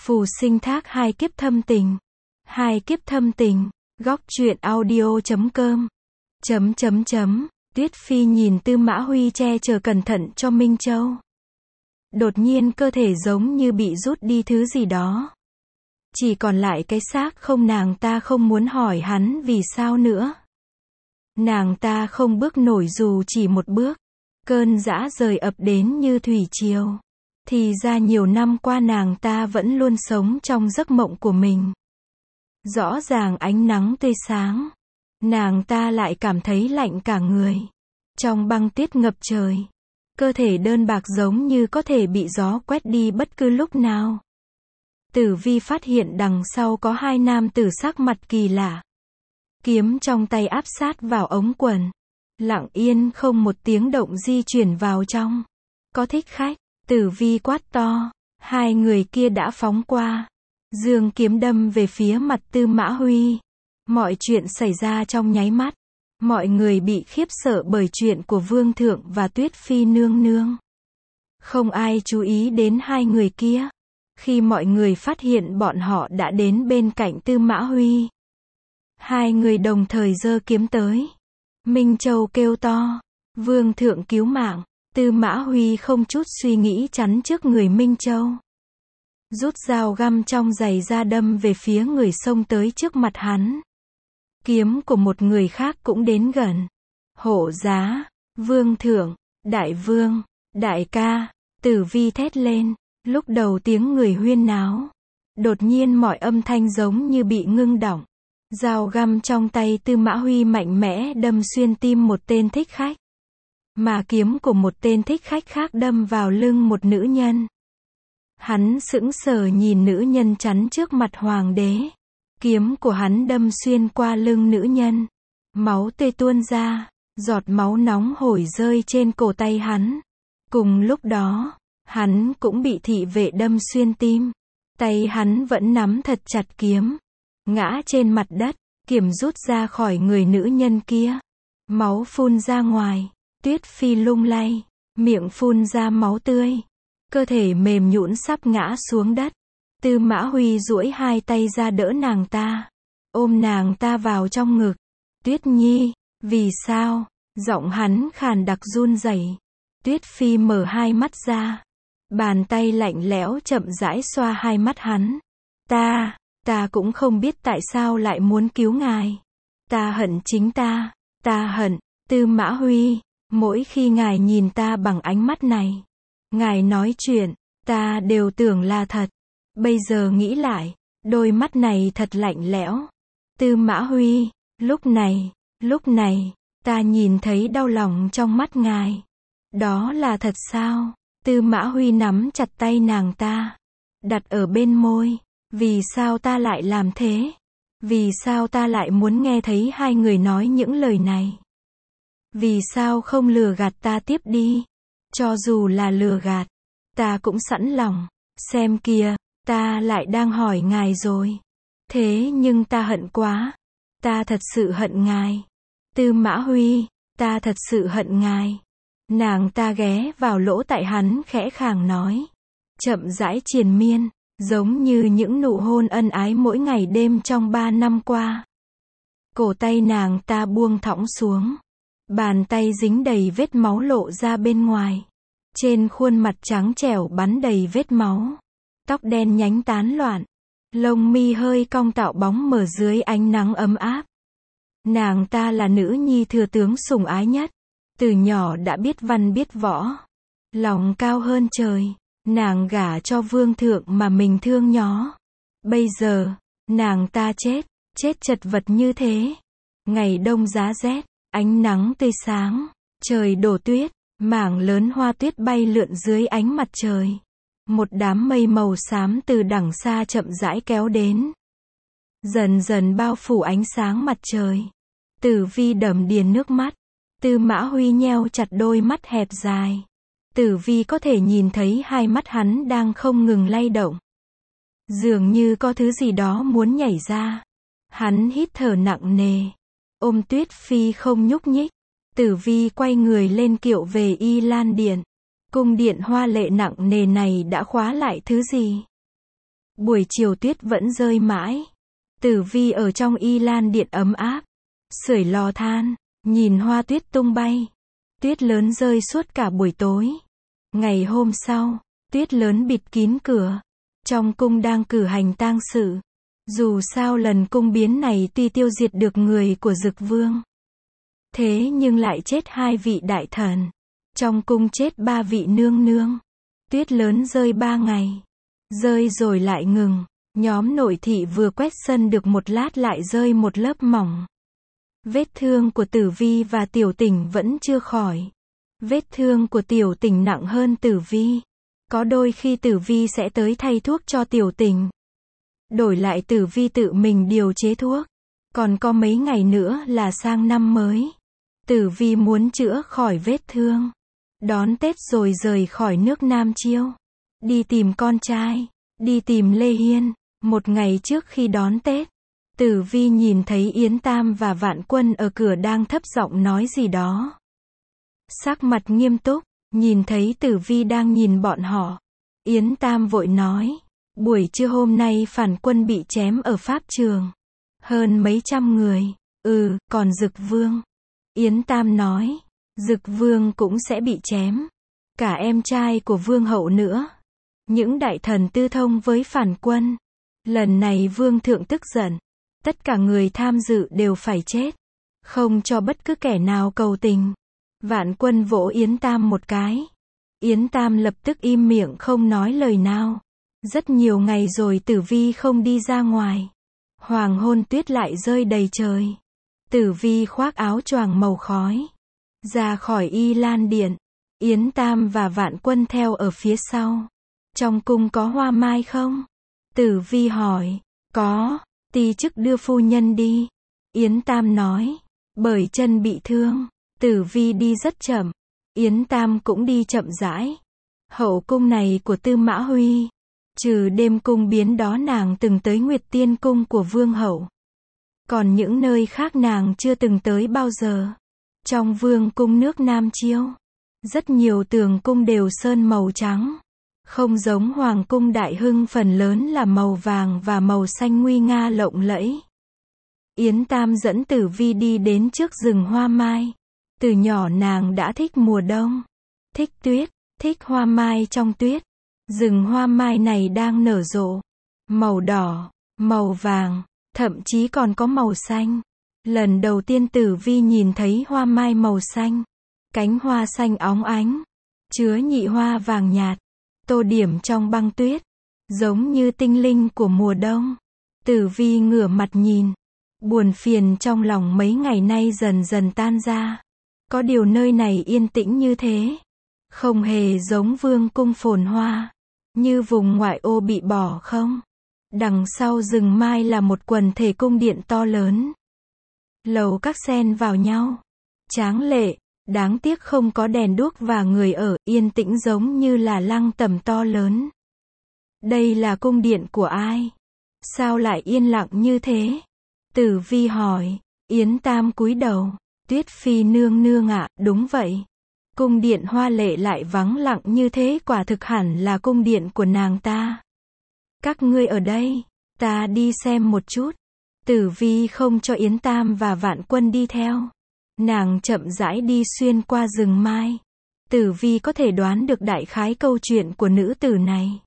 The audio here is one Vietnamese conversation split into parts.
Phù sinh thác hai kiếp thâm tình. Hai kiếp thâm tình. Góc truyện audio.com. Tuyết Phi nhìn Tư Mã Huy che chở cẩn thận cho Minh Châu. Đột nhiên cơ thể giống như bị rút đi thứ gì đó. Chỉ còn lại cái xác không, nàng ta không muốn hỏi hắn vì sao nữa. Nàng ta không bước nổi dù chỉ một bước. Cơn dã rời ập đến như thủy triều. Thì ra nhiều năm qua nàng ta vẫn luôn sống trong giấc mộng của mình. Rõ ràng ánh nắng tươi sáng. Nàng ta lại cảm thấy lạnh cả người. Trong băng tuyết ngập trời. Cơ thể đơn bạc giống như có thể bị gió quét đi bất cứ lúc nào. Tử Vi phát hiện đằng sau có hai nam tử sắc mặt kỳ lạ. Kiếm trong tay áp sát vào ống quần. Lặng yên không một tiếng động di chuyển vào trong. Có thích khách, Tử Vi quát to. Hai người kia đã phóng qua. Dương kiếm đâm về phía mặt Tư Mã Huy. Mọi chuyện xảy ra trong nháy mắt. Mọi người bị khiếp sợ bởi chuyện của Vương Thượng và Tuyết Phi nương nương. Không ai chú ý đến hai người kia. Khi mọi người phát hiện bọn họ đã đến bên cạnh Tư Mã Huy. Hai người đồng thời giơ kiếm tới. Minh Châu kêu to. Vương Thượng cứu mạng. Tư Mã Huy không chút suy nghĩ chắn trước người Minh Châu. Rút dao găm trong giày ra đâm về phía người xông tới trước mặt hắn. Kiếm của một người khác cũng đến gần. Hộ giá, Vương Thượng, Đại Vương, Đại ca, Tử Vi thét lên. Lúc đầu tiếng người huyên náo. Đột nhiên mọi âm thanh giống như bị ngưng đọng. Dao găm trong tay Tư Mã Huy mạnh mẽ đâm xuyên tim một tên thích khách. Mà kiếm của một tên thích khách khác đâm vào lưng một nữ nhân. Hắn sững sờ nhìn nữ nhân chắn trước mặt hoàng đế. Kiếm của hắn đâm xuyên qua lưng nữ nhân. Máu tươi tuôn ra, giọt máu nóng hổi rơi trên cổ tay hắn. Cùng lúc đó, hắn cũng bị thị vệ đâm xuyên tim. Tay hắn vẫn nắm thật chặt kiếm. Ngã trên mặt đất, kiếm rút ra khỏi người nữ nhân kia. Máu phun ra ngoài. Tuyết Phi lung lay, miệng phun ra máu tươi. Cơ thể mềm nhũn sắp ngã xuống đất. Tư Mã Huy duỗi hai tay ra đỡ nàng ta. Ôm nàng ta vào trong ngực. Tuyết Nhi, vì sao? Giọng hắn khàn đặc run rẩy. Tuyết Phi mở hai mắt ra. Bàn tay lạnh lẽo chậm rãi xoa hai mắt hắn. Ta cũng không biết tại sao lại muốn cứu ngài. Ta hận chính ta. Ta hận, Tư Mã Huy. Mỗi khi ngài nhìn ta bằng ánh mắt này. Ngài nói chuyện, ta đều tưởng là thật. Bây giờ nghĩ lại, đôi mắt này thật lạnh lẽo. Tư Mã Huy, lúc này, ta nhìn thấy đau lòng trong mắt ngài. Đó là thật sao? Tư Mã Huy nắm chặt tay nàng ta. Đặt ở bên môi. Vì sao ta lại làm thế? Vì sao ta lại muốn nghe thấy hai người nói những lời này? Vì sao không lừa gạt ta tiếp đi? Cho dù là lừa gạt, ta cũng sẵn lòng. Xem kìa, ta lại đang hỏi ngài rồi. Thế nhưng ta hận quá. Ta thật sự hận ngài. Tư Mã Huy, ta thật sự hận ngài. Nàng ta ghé vào lỗ tai hắn khẽ khàng nói. Chậm rãi triền miên, giống như những nụ hôn ân ái mỗi ngày đêm trong 3 năm qua. Cổ tay nàng ta buông thõng xuống. Bàn tay dính đầy vết máu lộ ra bên ngoài. Trên khuôn mặt trắng trẻo bắn đầy vết máu. Tóc đen nhánh tán loạn. Lông mi hơi cong tạo bóng mở dưới ánh nắng ấm áp. Nàng ta là nữ nhi thừa tướng sủng ái nhất. Từ nhỏ đã biết văn biết võ. Lòng cao hơn trời. Nàng gả cho Vương Thượng mà mình thương nhó. Bây giờ, nàng ta chết chật vật như thế. Ngày đông giá rét. Ánh nắng tươi sáng, trời đổ tuyết, mảng lớn hoa tuyết bay lượn dưới ánh mặt trời. Một đám mây màu xám từ đằng xa chậm rãi kéo đến. Dần dần bao phủ ánh sáng mặt trời. Tử Vi đầm đìa nước mắt. Tư Mã Huy nheo chặt đôi mắt hẹp dài. Tử Vi có thể nhìn thấy hai mắt hắn đang không ngừng lay động. Dường như có thứ gì đó muốn nhảy ra. Hắn hít thở nặng nề. Ôm Tuyết Phi không nhúc nhích. Tử Vi quay người lên kiệu về Y Lan Điện. Cung điện hoa lệ nặng nề này đã khóa lại thứ gì? Buổi chiều tuyết vẫn rơi mãi. Tử Vi ở trong Y Lan điện ấm áp, sưởi lò than, nhìn hoa tuyết tung bay. Tuyết lớn rơi suốt cả buổi tối. Ngày hôm sau, tuyết lớn bịt kín cửa. Trong cung đang cử hành tang sự. Dù sao lần cung biến này tuy tiêu diệt được người của Dực Vương, thế nhưng lại chết 2 vị đại thần. Trong cung chết 3 vị nương nương. Tuyết lớn rơi 3 ngày. Rơi rồi lại ngừng. Nhóm nội thị vừa quét sân được một lát lại rơi một lớp mỏng. Vết thương của Tử Vi và Tiểu Tỉnh vẫn chưa khỏi. Vết thương của Tiểu Tỉnh nặng hơn Tử Vi. Có đôi khi Tử Vi sẽ tới thay thuốc cho Tiểu Tỉnh. Đổi lại Tử Vi tự mình điều chế thuốc. Còn có mấy ngày nữa là sang năm mới. Tử Vi muốn chữa khỏi vết thương. Đón Tết rồi rời khỏi nước Nam Chiêu. Đi tìm con trai. Đi tìm Lê Hiên. Một ngày trước khi đón Tết, Tử Vi nhìn thấy Yến Tam và Vạn Quân ở cửa đang thấp giọng nói gì đó. Sắc mặt nghiêm túc, nhìn thấy Tử Vi đang nhìn bọn họ. Yến Tam vội nói, buổi trưa hôm nay phản quân bị chém ở pháp trường. Hơn mấy trăm người. Còn Dực Vương. Yến Tam nói, Dực Vương cũng sẽ bị chém. Cả em trai của Vương hậu nữa. Những đại thần tư thông với phản quân. Lần này Vương thượng tức giận. Tất cả người tham dự đều phải chết. Không cho bất cứ kẻ nào cầu tình. Vạn Quân vỗ Yến Tam một cái. Yến Tam lập tức im miệng không nói lời nào. Rất nhiều ngày rồi Tử Vi không đi ra ngoài. Hoàng hôn tuyết lại rơi đầy trời. Tử Vi khoác áo choàng màu khói. Ra khỏi Y Lan điện. Yến Tam và Vạn Quân theo ở phía sau. Trong cung có hoa mai không? Tử Vi hỏi. Có, ti chức đưa phu nhân đi. Yến Tam nói. Bởi chân bị thương. Tử Vi đi rất chậm. Yến Tam cũng đi chậm rãi. Hậu cung này của Tư Mã Huy. Trừ đêm cung biến đó nàng từng tới Nguyệt Tiên cung của Vương hậu. Còn những nơi khác nàng chưa từng tới bao giờ. Trong Vương cung nước Nam Chiêu, rất nhiều tường cung đều sơn màu trắng. Không giống Hoàng cung Đại Hưng phần lớn là màu vàng và màu xanh nguy nga lộng lẫy. Yến Tam dẫn Tử Vi đi đến trước rừng hoa mai. Từ nhỏ nàng đã thích mùa đông. Thích tuyết, thích hoa mai trong tuyết. Rừng hoa mai này đang nở rộ. Màu đỏ, màu vàng, thậm chí còn có màu xanh. Lần đầu tiên Tử Vi nhìn thấy hoa mai màu xanh. Cánh hoa xanh óng ánh. Chứa nhị hoa vàng nhạt. Tô điểm trong băng tuyết. Giống như tinh linh của mùa đông. Tử Vi ngửa mặt nhìn. Buồn phiền trong lòng mấy ngày nay dần dần tan ra. Có điều nơi này yên tĩnh như thế. Không hề giống Vương cung phồn hoa. Như vùng ngoại ô bị bỏ không. Đằng sau rừng mai là một quần thể cung điện to lớn. Lầu các xen vào nhau. Tráng lệ, đáng tiếc không có đèn đuốc và người ở, yên tĩnh giống như là lăng tẩm to lớn. Đây là cung điện của ai? Sao lại yên lặng như thế? Tử Vi hỏi. Yến Tam cúi đầu. Tuyết Phi nương nương ạ, đúng vậy. Cung điện hoa lệ lại vắng lặng như thế quả thực hẳn là cung điện của nàng ta. Các ngươi ở đây, ta đi xem một chút. Tử Vi không cho Yến Tam và Vạn Quân đi theo. Nàng chậm rãi đi xuyên qua rừng mai. Tử Vi có thể đoán được đại khái câu chuyện của nữ tử này.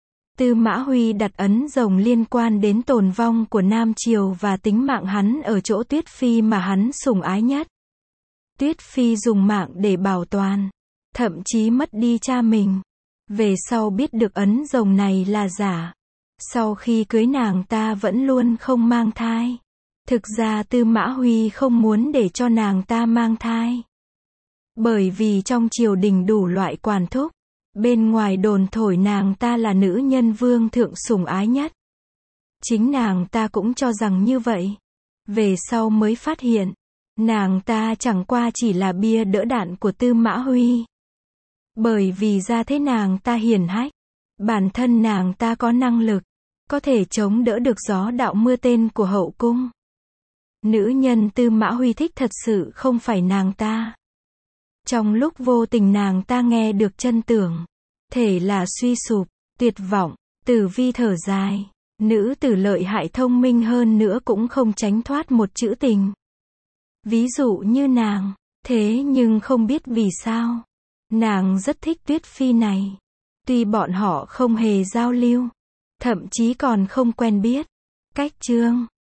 Tư Mã Huy đặt ấn rồng liên quan đến tồn vong của Nam Triều và tính mạng hắn ở chỗ Tuyết Phi mà hắn sủng ái nhất. Tuyết Phi dùng mạng để bảo toàn, thậm chí mất đi cha mình. Về sau biết được ấn rồng này là giả. Sau khi cưới nàng ta vẫn luôn không mang thai. Thực ra Tư Mã Huy không muốn để cho nàng ta mang thai. Bởi vì trong triều đình đủ loại quản thúc. Bên ngoài đồn thổi nàng ta là nữ nhân vương thượng sủng ái nhất. Chính nàng ta cũng cho rằng như vậy. Về sau mới phát hiện, nàng ta chẳng qua chỉ là bia đỡ đạn của Tư Mã Huy. Bởi vì ra thế nàng ta hiển hách. Bản thân nàng ta có năng lực, có thể chống đỡ được gió đạo mưa tên của hậu cung. Nữ nhân Tư Mã Huy thích thật sự không phải nàng ta. Trong lúc vô tình nàng ta nghe được chân tưởng, thể là suy sụp, tuyệt vọng, Tử Vi thở dài. Nữ tử lợi hại thông minh hơn nữa cũng không tránh thoát một chữ tình. Ví dụ như nàng. Thế nhưng không biết vì sao. Nàng rất thích Tuyết Phi này. Tuy bọn họ không hề giao lưu. Thậm chí còn không quen biết. Cách chương